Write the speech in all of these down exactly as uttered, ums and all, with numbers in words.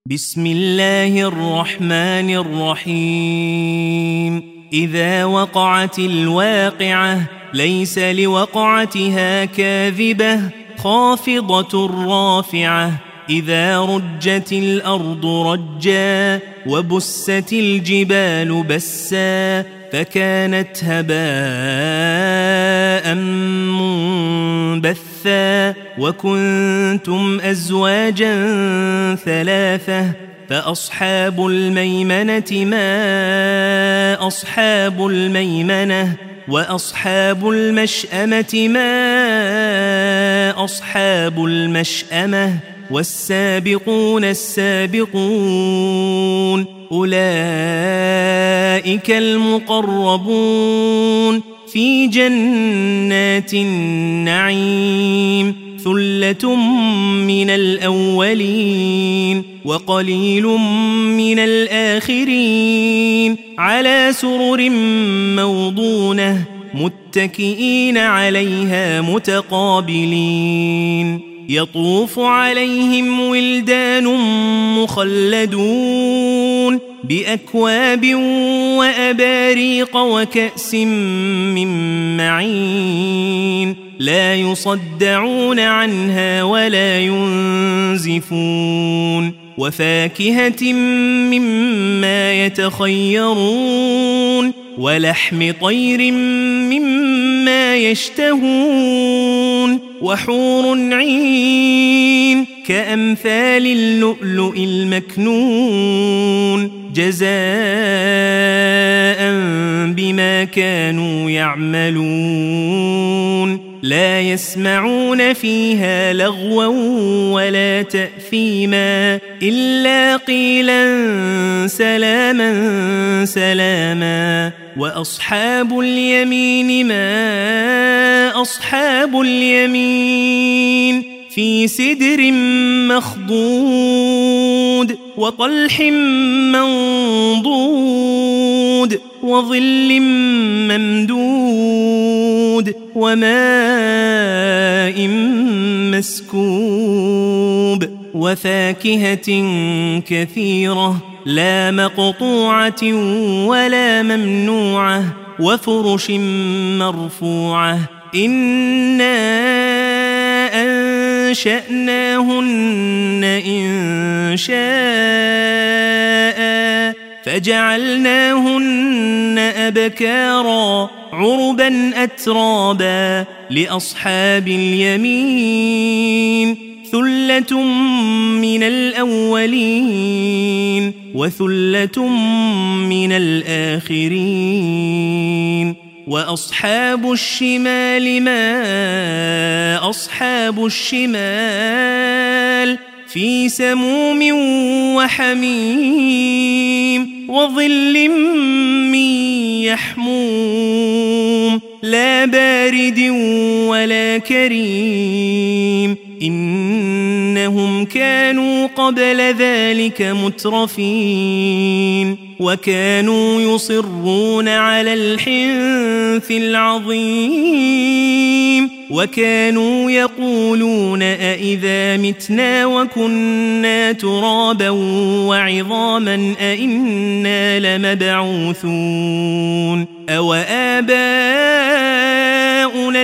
بسم الله الرحمن الرحيم إذا وقعت الواقعة ليس لوقعتها كاذبة خافضة رافعة إذا رجت الأرض رجا وبست الجبال بسا فكانت هباء منبثا وكنتم أزواجا ثلاثة فأصحاب الميمنة ما أصحاب الميمنة وأصحاب المشأمة ما أصحاب المشأمة والسابقون السابقون أولئك المقربون في جنات النعيم ثلة من الأولين وقليل من الآخرين على سرر موضونة متكئين عليها متقابلين يطوف عليهم ولدان مخلدون بأكواب وأباريق وكأس من معين لا يصدعون عنها ولا ينزفون وفاكهة مما يتخيرون ولحم طير مما يشتهون وحور عين كأمثال اللؤلؤ المكنون جزاء بما كانوا يعملون لا يسمعون فيها لغوا ولا تأثيما إلا قيلا سلاما سلاما وأصحاب اليمين ما أصحاب اليمين في سدر مخضود وطلح منضود وظل ممدود وماء مسكوب وفاكهة كثيرة لا مقطوعة ولا ممنوعة وفرش مرفوعة إنا أنشأناهن إن شاء فجعلناهن أبكارا عربا أترابا لأصحاب اليمين ثلة من الأولين وثلة من الآخرين وأصحاب الشمال ما أصحاب الشمال في سموم وحميم وظل من يحموم لا بارد ولا كريم إنهم كانوا قبل ذلك مترفين وكانوا يصرون على الحنث العظيم وكانوا يقولون أئذا متنا وكنا ترابا وعظاما أئنا لمبعوثون أو آباؤنا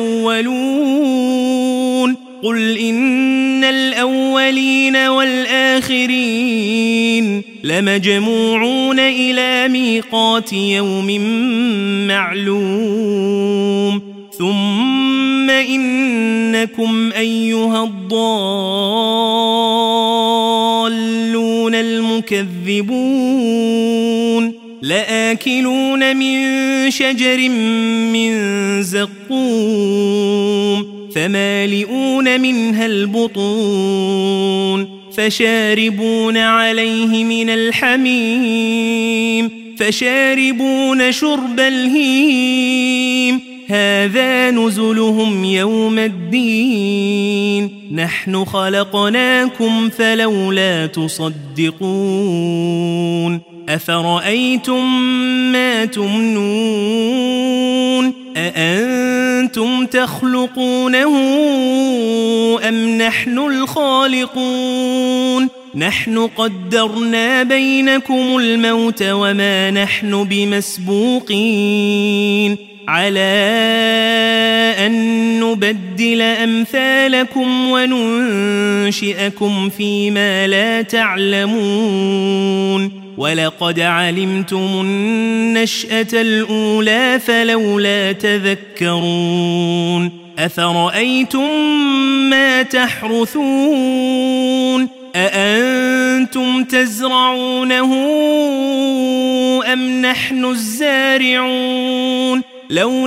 الأولون قل إن الأولين والآخرين لمجموعون إلى ميقات يوم معلوم ثم إنكم أيها الضالون المكذبون لآكلون من شجر من زقوم فمالئون منها البطون فشاربون عليه من الحميم فشاربون شرب الهيم هذا نزلهم يوم الدين نحن خلقناكم فلولا تصدقون أفرأيتم ما تمنون أأنتم تخلقونه أم نحن الخالقون نحن قدرنا بينكم الموت وما نحن بمسبوقين على أن نبدل أمثالكم وننشئكم فيما لا تعلمون ولقد علمتم النشأة الأولى فلولا تذكرون أفرأيتم ما تحرثون أأنتم تزرعونه أم نحن الزارعون لو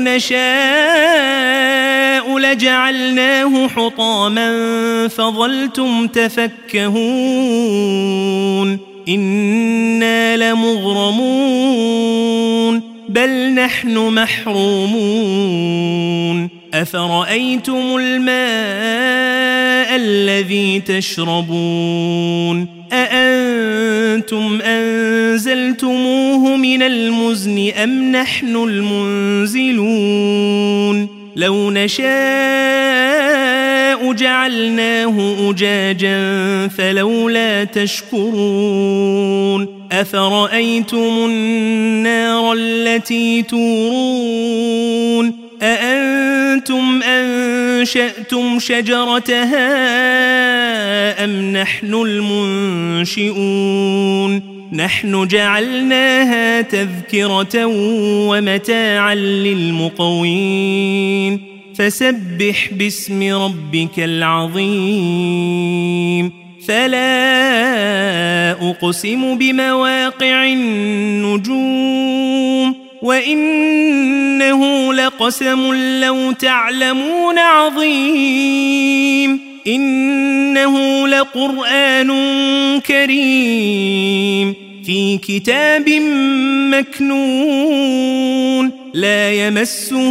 نشاء لجعلناه حطاما فظلتم تفكهون إنا لمغرمون بل نحن محرومون أفرأيتم الماء الذي تشربون أأنتم أنزلتموه من المزن أم نحن المنزلون لو نشاء جعلناه أجاجا فلولا تشكرون أفرأيتم النار التي تورون أأنتم أنشأتم شجرتها أم نحن المنشئون نحن جعلناها تذكرة ومتاعا للمقوين فسبح باسم ربك العظيم فلا أقسم بمواقع النجوم وإنه لقسم لو تعلمون عظيم إنه لقرآن كريم في كتاب مكنون لا يمسه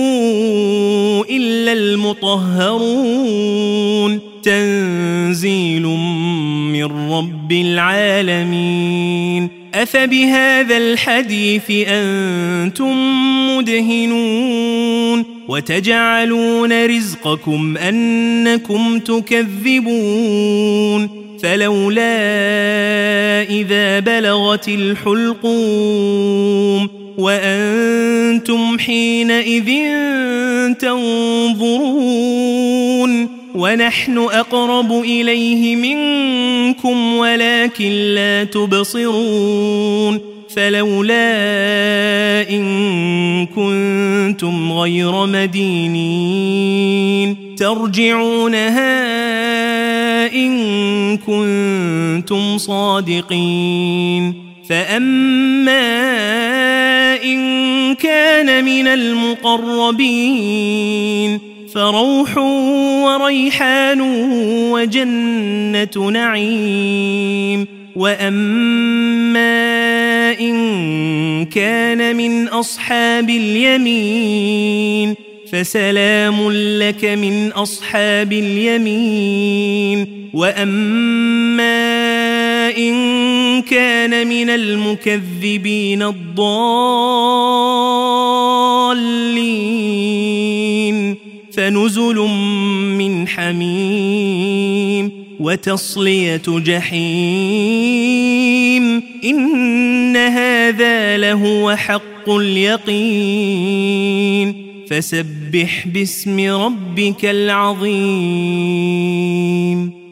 إلا المطهرون تنزيل من رب العالمين أفبهذا الحديث أنتم مدهنون وتجعلون رزقكم أنكم تكذبون فلولا إذا بلغت الحلقوم وأنتم حينئذ تنظرون ونحن أقرب إليه منكم ولكن لا تبصرون فلولا إن كنتم غير مدينين ترجعونها إن كنتم صادقين فأما إن كان من المقربين فروح وريحان وجنة نعيم وأما إن كان من أصحاب اليمين فسلام لك من أصحاب اليمين وأما إن كان من المكذبين الضالين فنزل من حميم وتصلية جحيم إن هذا لهو حق اليقين فسبح باسم ربك العظيم.